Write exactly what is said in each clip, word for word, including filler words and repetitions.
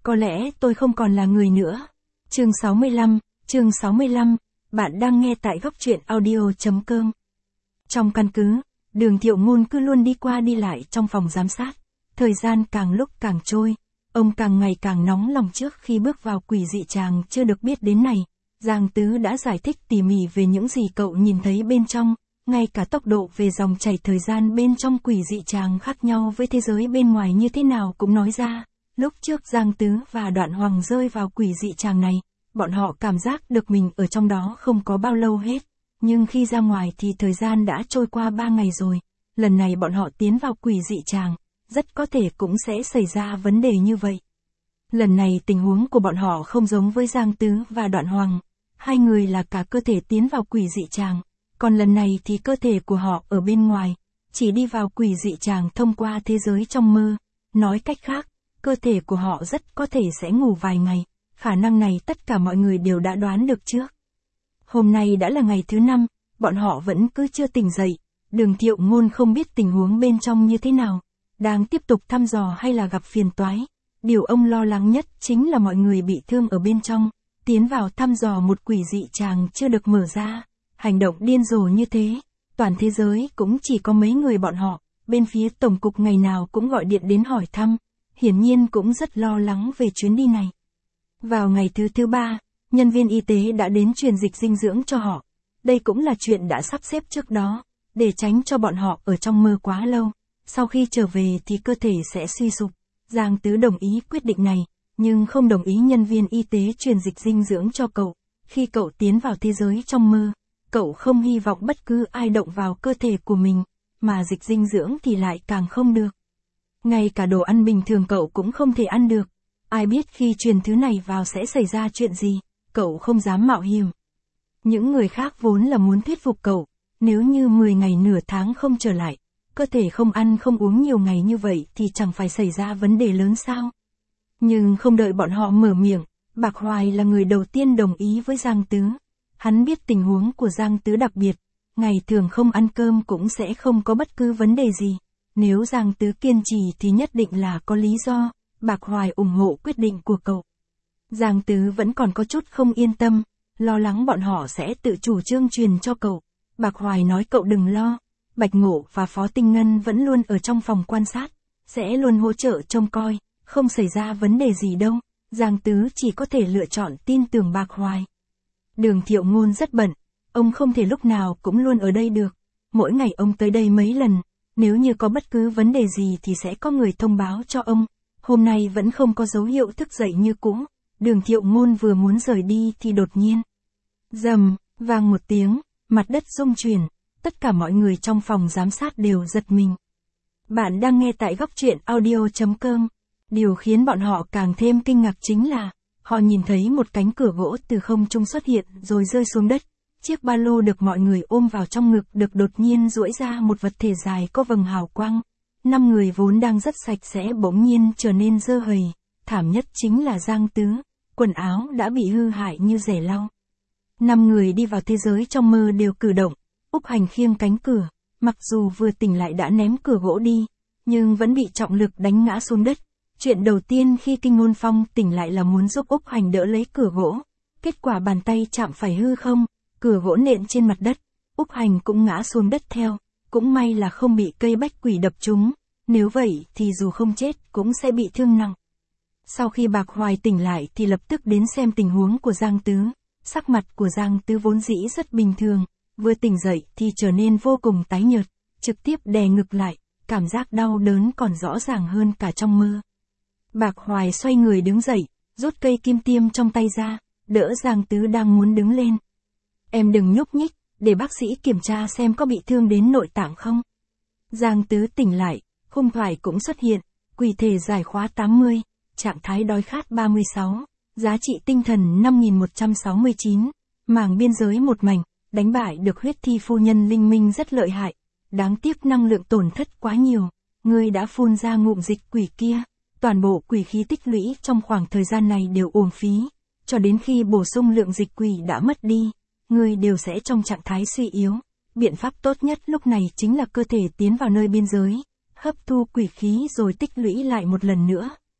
Có lẽ tôi không còn là người nữa. Chương sáu mươi lăm, chương sáu mươi lăm, bạn đang nghe tại góc truyện audio.com. Trong căn cứ, Đường Thiệu Ngôn cứ luôn đi qua đi lại trong phòng giám sát. Thời gian càng lúc càng trôi, ông càng ngày càng nóng lòng. Trước khi bước vào quỷ dị tràng chưa được biết đến này, Giang Tứ đã giải thích tỉ mỉ về những gì cậu nhìn thấy bên trong, ngay cả tốc độ về dòng chảy thời gian bên trong quỷ dị tràng khác nhau với thế giới bên ngoài như thế nào cũng nói ra. Lúc trước Giang Tứ và Đoạn Hoàng rơi vào quỷ dị tràng này, bọn họ cảm giác được mình ở trong đó không có bao lâu hết, nhưng khi ra ngoài thì thời gian đã trôi qua ba ngày rồi. Lần này bọn họ tiến vào quỷ dị tràng, rất có thể cũng sẽ xảy ra vấn đề như vậy. Lần này tình huống của bọn họ không giống với Giang Tứ và Đoạn Hoàng, hai người là cả cơ thể tiến vào quỷ dị tràng, còn lần này thì cơ thể của họ ở bên ngoài, chỉ đi vào quỷ dị tràng thông qua thế giới trong mơ. Nói cách khác, cơ thể của họ rất có thể sẽ ngủ vài ngày, khả năng này tất cả mọi người đều đã đoán được trước. Hôm nay đã là ngày thứ năm, bọn họ vẫn cứ chưa tỉnh dậy. Đường Thiệu Ngôn không biết tình huống bên trong như thế nào, đang tiếp tục thăm dò hay là gặp phiền toái. Điều ông lo lắng nhất chính là mọi người bị thương ở bên trong, tiến vào thăm dò một quỷ dị tràng chưa được mở ra. Hành động điên rồ như thế, toàn thế giới cũng chỉ có mấy người bọn họ. Bên phía tổng cục ngày nào cũng gọi điện đến hỏi thăm, hiển nhiên cũng rất lo lắng về chuyến đi này. Vào ngày thứ thứ ba, nhân viên y tế đã đến truyền dịch dinh dưỡng cho họ. Đây cũng là chuyện đã sắp xếp trước đó, để tránh cho bọn họ ở trong mơ quá lâu. Sau khi trở về thì cơ thể sẽ suy sụp. Giang Tứ đồng ý quyết định này, nhưng không đồng ý nhân viên y tế truyền dịch dinh dưỡng cho cậu. Khi cậu tiến vào thế giới trong mơ, cậu không hy vọng bất cứ ai động vào cơ thể của mình, mà dịch dinh dưỡng thì lại càng không được. Ngay cả đồ ăn bình thường cậu cũng không thể ăn được. Ai biết khi truyền thứ này vào sẽ xảy ra chuyện gì, cậu không dám mạo hiểm. Những người khác vốn là muốn thuyết phục cậu, nếu như mười ngày nửa tháng không trở lại, cơ thể không ăn không uống nhiều ngày như vậy thì chẳng phải xảy ra vấn đề lớn sao. Nhưng không đợi bọn họ mở miệng, Bạc Hoài là người đầu tiên đồng ý với Giang Tứ. Hắn biết tình huống của Giang Tứ đặc biệt, ngày thường không ăn cơm cũng sẽ không có bất cứ vấn đề gì. Nếu Giang Tứ kiên trì thì nhất định là có lý do. Bạc Hoài ủng hộ quyết định của cậu. Giang Tứ vẫn còn có chút không yên tâm, lo lắng bọn họ sẽ tự chủ trương truyền cho cậu. Bạc Hoài nói cậu đừng lo, Bạch Ngộ và Phó Tinh Ngân vẫn luôn ở trong phòng quan sát, sẽ luôn hỗ trợ trông coi, không xảy ra vấn đề gì đâu. Giang Tứ chỉ có thể lựa chọn tin tưởng Bạc Hoài. Đường Thiệu Ngôn rất bận, ông không thể lúc nào cũng luôn ở đây được. Mỗi ngày ông tới đây mấy lần, nếu như có bất cứ vấn đề gì thì sẽ có người thông báo cho ông. Hôm nay vẫn không có dấu hiệu thức dậy như cũ. Đường Thiệu Ngôn vừa muốn rời đi thì đột nhiên, rầm, vang một tiếng, mặt đất rung chuyển, tất cả mọi người trong phòng giám sát đều giật mình. Bạn đang nghe tại góc truyện audio.com. Điều khiến bọn họ càng thêm kinh ngạc chính là, họ nhìn thấy một cánh cửa gỗ từ không trung xuất hiện rồi rơi xuống đất. Chiếc ba lô được mọi người ôm vào trong ngực được đột nhiên duỗi ra một vật thể dài có vầng hào quang. Năm người vốn đang rất sạch sẽ bỗng nhiên trở nên dơ hầy, thảm nhất chính là Giang Tứ, quần áo đã bị hư hại như rẻ lau. Năm người đi vào thế giới trong mơ đều cử động, Úc Hành khiêng cánh cửa, mặc dù vừa tỉnh lại đã ném cửa gỗ đi, nhưng vẫn bị trọng lực đánh ngã xuống đất. Chuyện đầu tiên khi Kinh Ngôn Phong tỉnh lại là muốn giúp Úc Hành đỡ lấy cửa gỗ, kết quả bàn tay chạm phải hư không, cửa gỗ nện trên mặt đất, Úc Hành cũng ngã xuống đất theo. Cũng may là không bị cây bách quỷ đập trúng, nếu vậy thì dù không chết cũng sẽ bị thương nặng. Sau khi Bạc Hoài tỉnh lại thì lập tức đến xem tình huống của Giang Tứ. Sắc mặt của Giang Tứ vốn dĩ rất bình thường, vừa tỉnh dậy thì trở nên vô cùng tái nhợt, trực tiếp đè ngực lại, cảm giác đau đớn còn rõ ràng hơn cả trong mơ. Bạc Hoài xoay người đứng dậy, rút cây kim tiêm trong tay ra, đỡ Giang Tứ đang muốn đứng lên. Em đừng nhúc nhích, để bác sĩ kiểm tra xem có bị thương đến nội tạng không. Giang Tứ tỉnh lại, khung thoại cũng xuất hiện, quỷ thể giải khóa tám mươi, trạng thái đói khát ba mươi sáu, giá trị tinh thần năm nghìn một trăm sáu mươi chín, mảng biên giới một mảnh, đánh bại được huyết thi phu nhân Linh Minh rất lợi hại, đáng tiếc năng lượng tổn thất quá nhiều, ngươi đã phun ra ngụm dịch quỷ kia, toàn bộ quỷ khí tích lũy trong khoảng thời gian này đều uổng phí, cho đến khi bổ sung lượng dịch quỷ đã mất đi, ngươi đều sẽ trong trạng thái suy yếu. Biện pháp tốt nhất lúc này chính là cơ thể tiến vào nơi biên giới, hấp thu quỷ khí rồi tích lũy lại một lần nữa.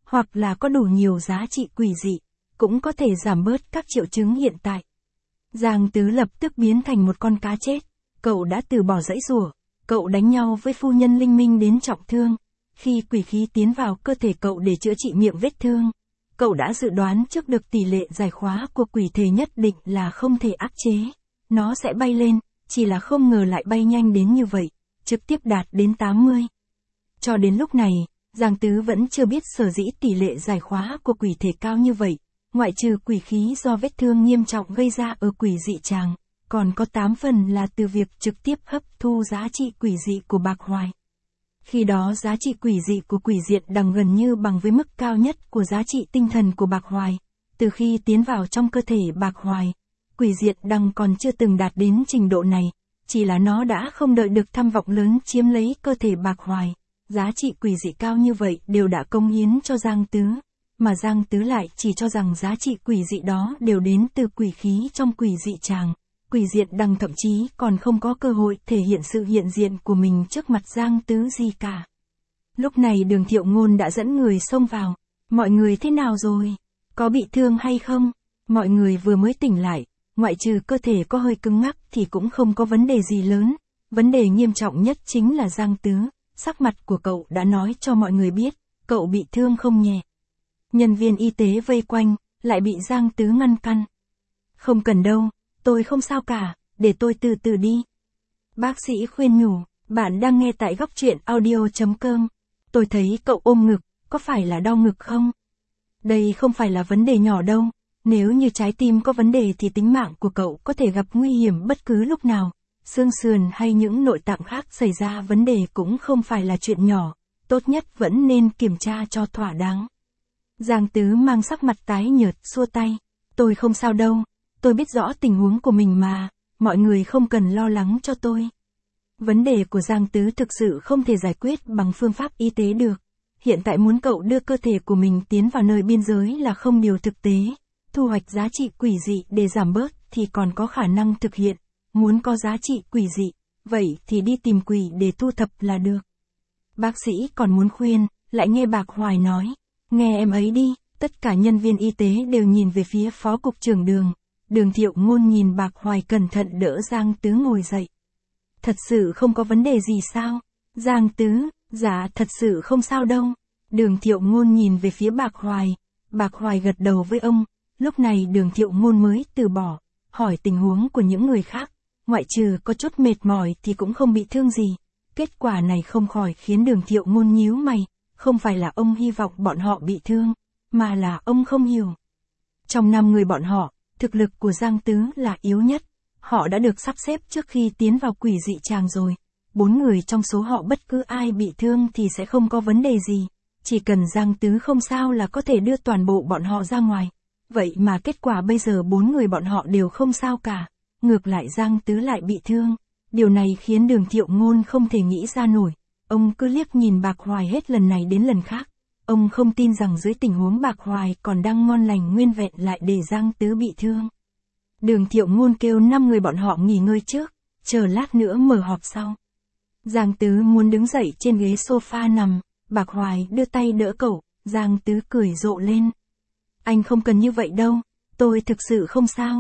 hoặc là có đủ nhiều giá trị quỷ dị, cũng có thể giảm bớt các triệu chứng hiện tại. Giang Tứ lập tức biến thành một con cá chết, cậu đã từ bỏ giãy giụa, cậu đánh nhau với phu nhân Linh Minh đến trọng thương. Khi quỷ khí tiến vào cơ thể cậu để chữa trị miệng vết thương, cậu đã dự đoán trước được tỷ lệ giải khóa của quỷ thể nhất định là không thể áp chế. Nó sẽ bay lên, chỉ là không ngờ lại bay nhanh đến như vậy, trực tiếp đạt đến tám mươi. Cho đến lúc này, Giang Tứ vẫn chưa biết sở dĩ tỷ lệ giải khóa của quỷ thể cao như vậy, ngoại trừ quỷ khí do vết thương nghiêm trọng gây ra ở quỷ dị tràng, còn có tám phần là từ việc trực tiếp hấp thu giá trị quỷ dị của Bạc Hoài. Khi đó giá trị quỷ dị của quỷ diện đằng gần như bằng với mức cao nhất của giá trị tinh thần của Bạc Hoài. Từ khi tiến vào trong cơ thể Bạc Hoài, quỷ diện đằng còn chưa từng đạt đến trình độ này, chỉ là nó đã không đợi được tham vọng lớn chiếm lấy cơ thể Bạc Hoài. Giá trị quỷ dị cao như vậy đều đã cống hiến cho Giang Tứ, mà Giang Tứ lại chỉ cho rằng giá trị quỷ dị đó đều đến từ quỷ khí trong quỷ dị tràng. Quỷ diện đằng thậm chí còn không có cơ hội thể hiện sự hiện diện của mình trước mặt Giang Tứ gì cả. Lúc này Đường Thiệu Ngôn đã dẫn người xông vào. Mọi người thế nào rồi? Có bị thương hay không? Mọi người vừa mới tỉnh lại, ngoại trừ cơ thể có hơi cứng ngắc thì cũng không có vấn đề gì lớn. Vấn đề nghiêm trọng nhất chính là Giang Tứ, sắc mặt của cậu đã nói cho mọi người biết, cậu bị thương không nhẹ. Nhân viên y tế vây quanh, lại bị Giang Tứ ngăn căn. Không cần đâu. Tôi không sao cả, để tôi từ từ đi. Bác sĩ khuyên nhủ, bạn đang nghe tại góc truyện audio chấm com. Tôi thấy cậu ôm ngực, có phải là đau ngực không? Đây không phải là vấn đề nhỏ đâu, nếu như trái tim có vấn đề thì tính mạng của cậu có thể gặp nguy hiểm bất cứ lúc nào. Xương sườn hay những nội tạng khác xảy ra vấn đề cũng không phải là chuyện nhỏ, tốt nhất vẫn nên kiểm tra cho thỏa đáng. Giang Tứ mang sắc mặt tái nhợt xua tay, tôi không sao đâu. Tôi biết rõ tình huống của mình mà, mọi người không cần lo lắng cho tôi. Vấn đề của Giang Tứ thực sự không thể giải quyết bằng phương pháp y tế được. Hiện tại muốn cậu đưa cơ thể của mình tiến vào nơi biên giới là không điều thực tế. Thu hoạch giá trị quỷ dị để giảm bớt thì còn có khả năng thực hiện. Muốn có giá trị quỷ dị, vậy thì đi tìm quỷ để thu thập là được. Bác sĩ còn muốn khuyên, lại nghe Bạc Hoài nói. Nghe em ấy đi, tất cả nhân viên y tế đều nhìn về phía phó cục trưởng Đường. Đường Thiệu Ngôn nhìn Bạc Hoài cẩn thận đỡ Giang Tứ ngồi dậy. Thật sự không có vấn đề gì sao? Giang Tứ, dạ thật sự không sao đâu. Đường Thiệu Ngôn nhìn về phía Bạc Hoài. Bạc Hoài gật đầu với ông. Lúc này Đường Thiệu Ngôn mới từ bỏ, hỏi tình huống của những người khác. Ngoại trừ có chút mệt mỏi thì cũng không bị thương gì. Kết quả này không khỏi khiến Đường Thiệu Ngôn nhíu mày. Không phải là ông hy vọng bọn họ bị thương, mà là ông không hiểu. Trong năm người bọn họ, thực lực của Giang Tứ là yếu nhất. Họ đã được sắp xếp trước khi tiến vào quỷ dị tràng rồi. Bốn người trong số họ bất cứ ai bị thương thì sẽ không có vấn đề gì. Chỉ cần Giang Tứ không sao là có thể đưa toàn bộ bọn họ ra ngoài. Vậy mà kết quả bây giờ bốn người bọn họ đều không sao cả. Ngược lại Giang Tứ lại bị thương. Điều này khiến Đường Thiệu Ngôn không thể nghĩ ra nổi. Ông cứ liếc nhìn Bạc Hoài hết lần này đến lần khác. Ông không tin rằng dưới tình huống Bạc Hoài còn đang ngon lành nguyên vẹn lại để Giang Tứ bị thương. Đường Thiệu Ngôn kêu năm người bọn họ nghỉ ngơi trước, chờ lát nữa mở họp sau. Giang Tứ muốn đứng dậy trên ghế sofa nằm, Bạc Hoài đưa tay đỡ cậu, Giang Tứ cười rộ lên. Anh không cần như vậy đâu, tôi thực sự không sao.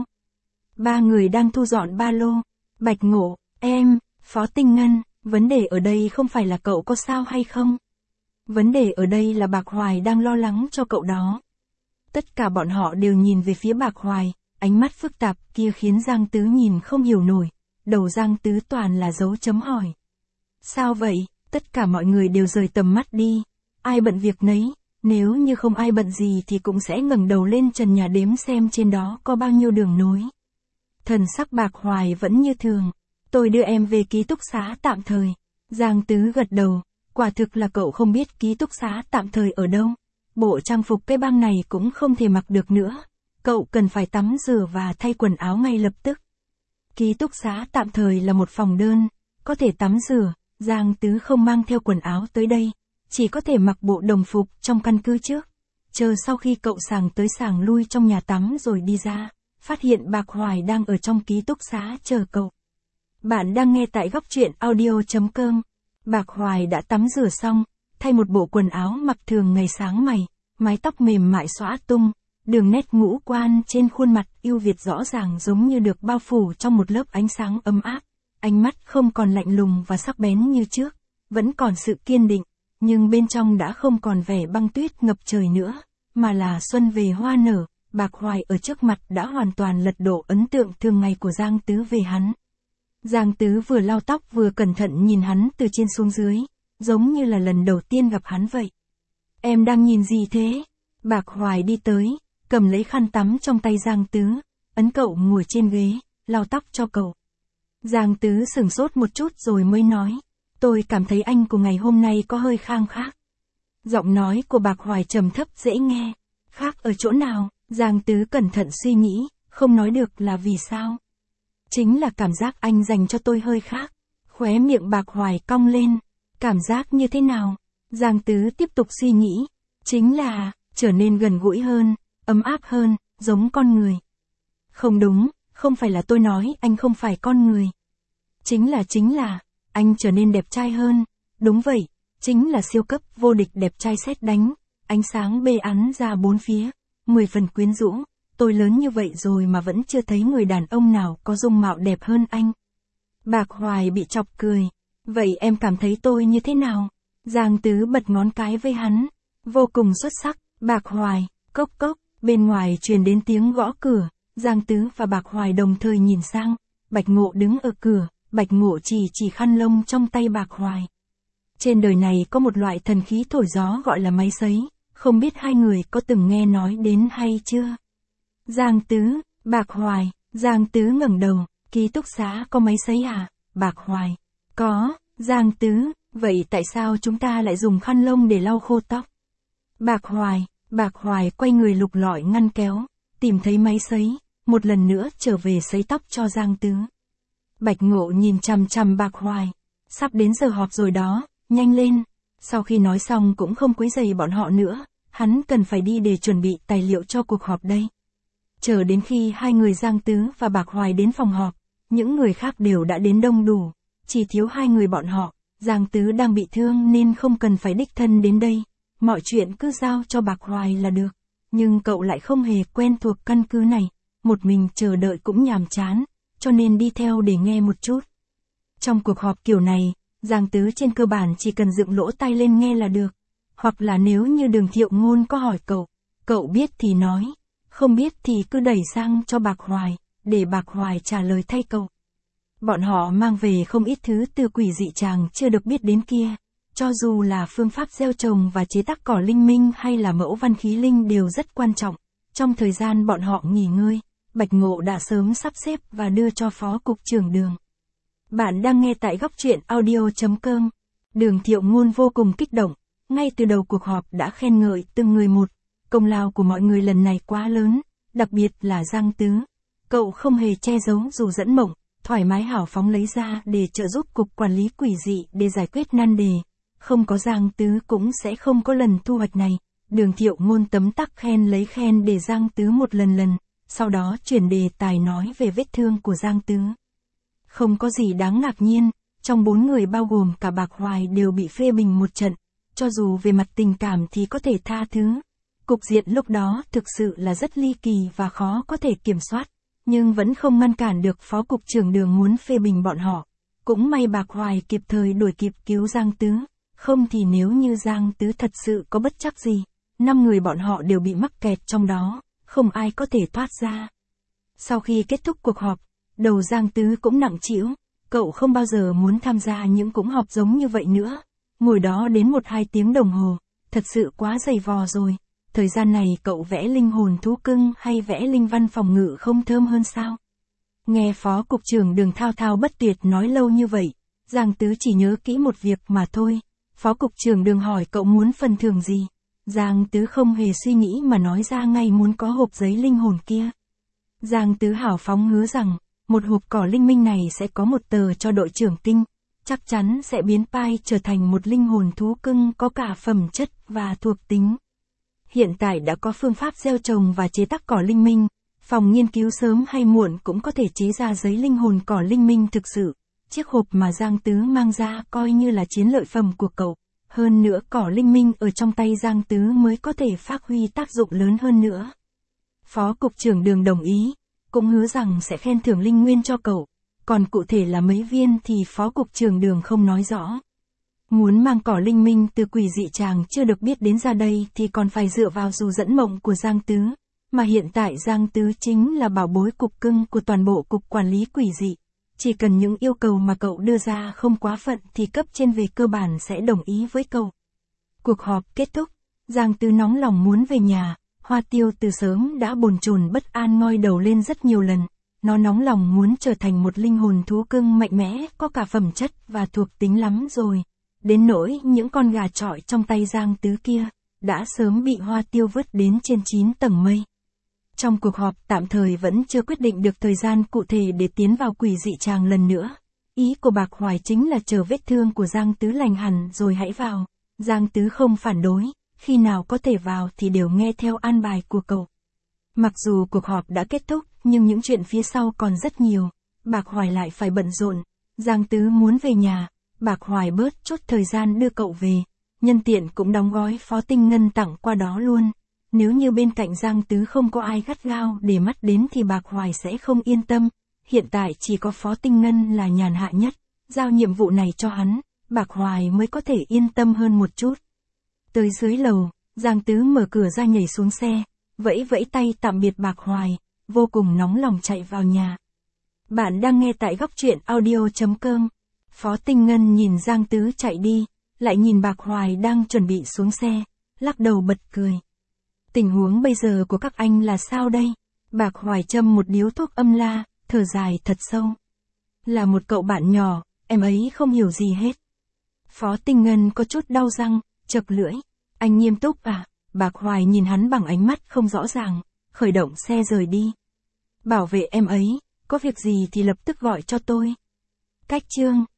Ba người đang thu dọn ba lô, Bạch Ngộ, em, Phó Tinh Ngân, vấn đề ở đây không phải là cậu có sao hay không. Vấn đề ở đây là Bạc Hoài đang lo lắng cho cậu đó. Tất cả bọn họ đều nhìn về phía Bạc Hoài, ánh mắt phức tạp kia khiến Giang Tứ nhìn không hiểu nổi, đầu Giang Tứ toàn là dấu chấm hỏi. Sao vậy? Tất cả mọi người đều rời tầm mắt đi, ai bận việc nấy, nếu như không ai bận gì thì cũng sẽ ngẩng đầu lên trần nhà đếm xem trên đó có bao nhiêu đường nối. Thần sắc Bạc Hoài vẫn như thường, tôi đưa em về ký túc xá tạm thời. Giang Tứ gật đầu, quả thực là cậu không biết ký túc xá tạm thời ở đâu. Bộ trang phục cái băng này cũng không thể mặc được nữa. Cậu cần phải tắm rửa và thay quần áo ngay lập tức. Ký túc xá tạm thời là một phòng đơn, có thể tắm rửa, Giang Tứ không mang theo quần áo tới đây, chỉ có thể mặc bộ đồng phục trong căn cứ trước. Chờ sau khi cậu sàng tới sàng lui trong nhà tắm rồi đi ra, phát hiện Bạc Hoài đang ở trong ký túc xá chờ cậu. Bạn đang nghe tại góc truyện audio chấm com. Bạc Hoài đã tắm rửa xong, thay một bộ quần áo mặc thường ngày sáng mày, mái tóc mềm mại xõa tung, đường nét ngũ quan trên khuôn mặt ưu việt rõ ràng giống như được bao phủ trong một lớp ánh sáng ấm áp. Ánh mắt không còn lạnh lùng và sắc bén như trước, vẫn còn sự kiên định, nhưng bên trong đã không còn vẻ băng tuyết ngập trời nữa, mà là xuân về hoa nở. Bạc Hoài ở trước mặt đã hoàn toàn lật đổ ấn tượng thường ngày của Giang Tứ về hắn. Giang Tứ vừa lau tóc vừa cẩn thận nhìn hắn từ trên xuống dưới, giống như là lần đầu tiên gặp hắn vậy. Em đang nhìn gì thế? Bạc Hoài đi tới, cầm lấy khăn tắm trong tay Giang Tứ, ấn cậu ngồi trên ghế, lau tóc cho cậu. Giang Tứ sửng sốt một chút rồi mới nói, tôi cảm thấy anh của ngày hôm nay có hơi khang khác. Giọng nói của Bạc Hoài trầm thấp dễ nghe. Khác ở chỗ nào? Giang Tứ cẩn thận suy nghĩ, không nói được là vì sao. Chính là cảm giác anh dành cho tôi hơi khác. Khóe miệng Bạc Hoài cong lên. Cảm giác như thế nào? Giang Tứ tiếp tục suy nghĩ. Chính là, trở nên gần gũi hơn, ấm áp hơn, giống con người. Không đúng, không phải là tôi nói anh không phải con người. Chính là chính là, anh trở nên đẹp trai hơn. Đúng vậy, chính là siêu cấp vô địch đẹp trai sét đánh. Ánh sáng bê ắn ra bốn phía, mười phần quyến rũ. Tôi lớn như vậy rồi mà vẫn chưa thấy người đàn ông nào có dung mạo đẹp hơn anh. Bạc Hoài bị chọc cười. Vậy em cảm thấy tôi như thế nào? Giang Tứ bật ngón cái với hắn. Vô cùng xuất sắc. Bạc Hoài, cốc cốc, bên ngoài truyền đến tiếng gõ cửa. Giang Tứ và Bạc Hoài đồng thời nhìn sang. Bạch Ngộ đứng ở cửa, Bạch Ngộ chỉ chỉ khăn lông trong tay Bạc Hoài. Trên đời này có một loại thần khí thổi gió gọi là máy sấy, không biết hai người có từng nghe nói đến hay chưa? Giang Tứ, Bạc Hoài, Giang Tứ ngẩng đầu, ký túc xá có máy sấy à? Bạc Hoài, có. Giang Tứ, vậy tại sao chúng ta lại dùng khăn lông để lau khô tóc? Bạc Hoài, Bạc Hoài quay người lục lọi ngăn kéo, tìm thấy máy sấy, một lần nữa trở về sấy tóc cho Giang Tứ. Bạch Ngộ nhìn chằm chằm Bạc Hoài, sắp đến giờ họp rồi đó, nhanh lên. Sau khi nói xong cũng không quấy rầy bọn họ nữa, hắn cần phải đi để chuẩn bị tài liệu cho cuộc họp đây. Chờ đến khi hai người Giang Tứ và Bạc Hoài đến phòng họp, những người khác đều đã đến đông đủ, chỉ thiếu hai người bọn họ. Giang Tứ đang bị thương nên không cần phải đích thân đến đây, mọi chuyện cứ giao cho Bạc Hoài là được. Nhưng cậu lại không hề quen thuộc căn cứ này, một mình chờ đợi cũng nhàm chán, cho nên đi theo để nghe một chút. Trong cuộc họp kiểu này, Giang Tứ trên cơ bản chỉ cần dựng lỗ tai lên nghe là được. Hoặc là nếu như Đường Thiệu Ngôn có hỏi cậu, cậu biết thì nói, không biết thì cứ đẩy sang cho Bạc Hoài, để Bạc Hoài trả lời thay cậu. Bọn họ mang về không ít thứ từ quỷ dị chàng chưa được biết đến kia. Cho dù là phương pháp gieo trồng và chế tác cỏ linh minh hay là mẫu văn khí linh đều rất quan trọng. Trong thời gian bọn họ nghỉ ngơi, Bạch Ngộ đã sớm sắp xếp và đưa cho Phó Cục trưởng Đường. Bạn đang nghe tại góc truyện audio chấm com. Đường Thiệu Ngôn vô cùng kích động, ngay từ đầu cuộc họp đã khen ngợi từng người một. Công lao của mọi người lần này quá lớn, đặc biệt là Giang Tứ. Cậu không hề che giấu dù dẫn mộng, thoải mái hào phóng lấy ra để trợ giúp cục quản lý quỷ dị để giải quyết nan đề. Không có Giang Tứ cũng sẽ không có lần thu hoạch này. Đường Thiệu Ngôn tấm tắc khen lấy khen để Giang Tứ một lần lần, sau đó chuyển đề tài nói về vết thương của Giang Tứ. Không có gì đáng ngạc nhiên, trong bốn người bao gồm cả Bạc Hoài đều bị phê bình một trận, cho dù về mặt tình cảm thì có thể tha thứ. Cục diện lúc đó thực sự là rất ly kỳ và khó có thể kiểm soát, nhưng vẫn không ngăn cản được Phó Cục trưởng Đường muốn phê bình bọn họ. Cũng may Bạc Hoài kịp thời đuổi kịp cứu Giang Tứ, không thì nếu như Giang Tứ thật sự có bất trắc gì, năm người bọn họ đều bị mắc kẹt trong đó, không ai có thể thoát ra. Sau khi kết thúc cuộc họp, đầu Giang Tứ cũng nặng trĩu, cậu không bao giờ muốn tham gia những cuộc họp giống như vậy nữa. Ngồi đó đến một hai tiếng đồng hồ, thật sự quá dày vò rồi. Thời gian này cậu vẽ linh hồn thú cưng hay vẽ linh văn phòng ngự không thơm hơn sao? Nghe Phó Cục trưởng Đường thao thao bất tuyệt nói lâu như vậy, Giang Tứ chỉ nhớ kỹ một việc mà thôi. Phó Cục trưởng Đường hỏi cậu muốn phần thưởng gì? Giang Tứ không hề suy nghĩ mà nói ra ngay muốn có hộp giấy linh hồn kia. Giang Tứ hào phóng hứa rằng, một hộp cỏ linh minh này sẽ có một tờ cho đội trưởng Kinh, chắc chắn sẽ biến Pai trở thành một linh hồn thú cưng có cả phẩm chất và thuộc tính. Hiện tại đã có phương pháp gieo trồng và chế tác cỏ linh minh, phòng nghiên cứu sớm hay muộn cũng có thể chế ra giấy linh hồn cỏ linh minh thực sự. Chiếc hộp mà Giang Tứ mang ra coi như là chiến lợi phẩm của cậu, Hơn nữa cỏ linh minh ở trong tay Giang Tứ mới có thể phát huy tác dụng lớn hơn nữa. Phó cục trưởng Đường đồng ý, cũng hứa rằng sẽ khen thưởng linh nguyên cho cậu, còn cụ thể là mấy viên thì phó cục trưởng Đường không nói rõ. Muốn mang cỏ linh minh từ quỷ dị chàng chưa được biết đến ra đây thì còn phải dựa vào dù dẫn mộng của Giang Tứ, mà hiện tại Giang Tứ chính là bảo bối cục cưng của toàn bộ cục quản lý quỷ dị. Chỉ cần những yêu cầu mà cậu đưa ra không quá phận thì cấp trên về cơ bản sẽ đồng ý với cậu. Cuộc họp kết thúc, Giang Tứ nóng lòng muốn về nhà, Hoa Tiêu từ sớm đã bồn chồn bất an ngoi đầu lên rất nhiều lần. Nó nóng lòng muốn trở thành một linh hồn thú cưng mạnh mẽ, có cả phẩm chất và thuộc tính lắm rồi. Đến nỗi những con gà trọi trong tay Giang Tứ kia, đã sớm bị Hoa Tiêu vứt đến trên chín tầng mây. Trong cuộc họp tạm thời vẫn chưa quyết định được thời gian cụ thể để tiến vào quỷ dị tràng lần nữa. Ý của Bạc Hoài chính là chờ vết thương của Giang Tứ lành hẳn rồi hãy vào. Giang Tứ không phản đối, khi nào có thể vào thì đều nghe theo an bài của cậu. Mặc dù cuộc họp đã kết thúc, nhưng những chuyện phía sau còn rất nhiều. Bạc Hoài lại phải bận rộn. Giang Tứ muốn về nhà, Bạc Hoài bớt chốt thời gian đưa cậu về. Nhân tiện cũng đóng gói Phó Tinh Ngân tặng qua đó luôn. Nếu như bên cạnh Giang Tứ không có ai gắt gao để mắt đến thì Bạc Hoài sẽ không yên tâm. Hiện tại chỉ có Phó Tinh Ngân là nhàn hạ nhất. Giao nhiệm vụ này cho hắn, Bạc Hoài mới có thể yên tâm hơn một chút. Tới dưới lầu, Giang Tứ mở cửa ra nhảy xuống xe, vẫy vẫy tay tạm biệt Bạc Hoài, vô cùng nóng lòng chạy vào nhà. Bạn đang nghe tại góc truyện audio chấm com. Phó Tinh Ngân nhìn Giang Tứ chạy đi, lại nhìn Bạc Hoài đang chuẩn bị xuống xe, lắc đầu bật cười. Tình huống bây giờ của các anh là sao đây? Bạc Hoài châm một điếu thuốc âm la, thở dài thật sâu. Là một cậu bạn nhỏ, em ấy không hiểu gì hết. Phó Tinh Ngân có chút đau răng, chật lưỡi. Anh nghiêm túc à? Bạc Hoài nhìn hắn bằng ánh mắt không rõ ràng, khởi động xe rời đi. Bảo vệ em ấy, có việc gì thì lập tức gọi cho tôi. Cách chương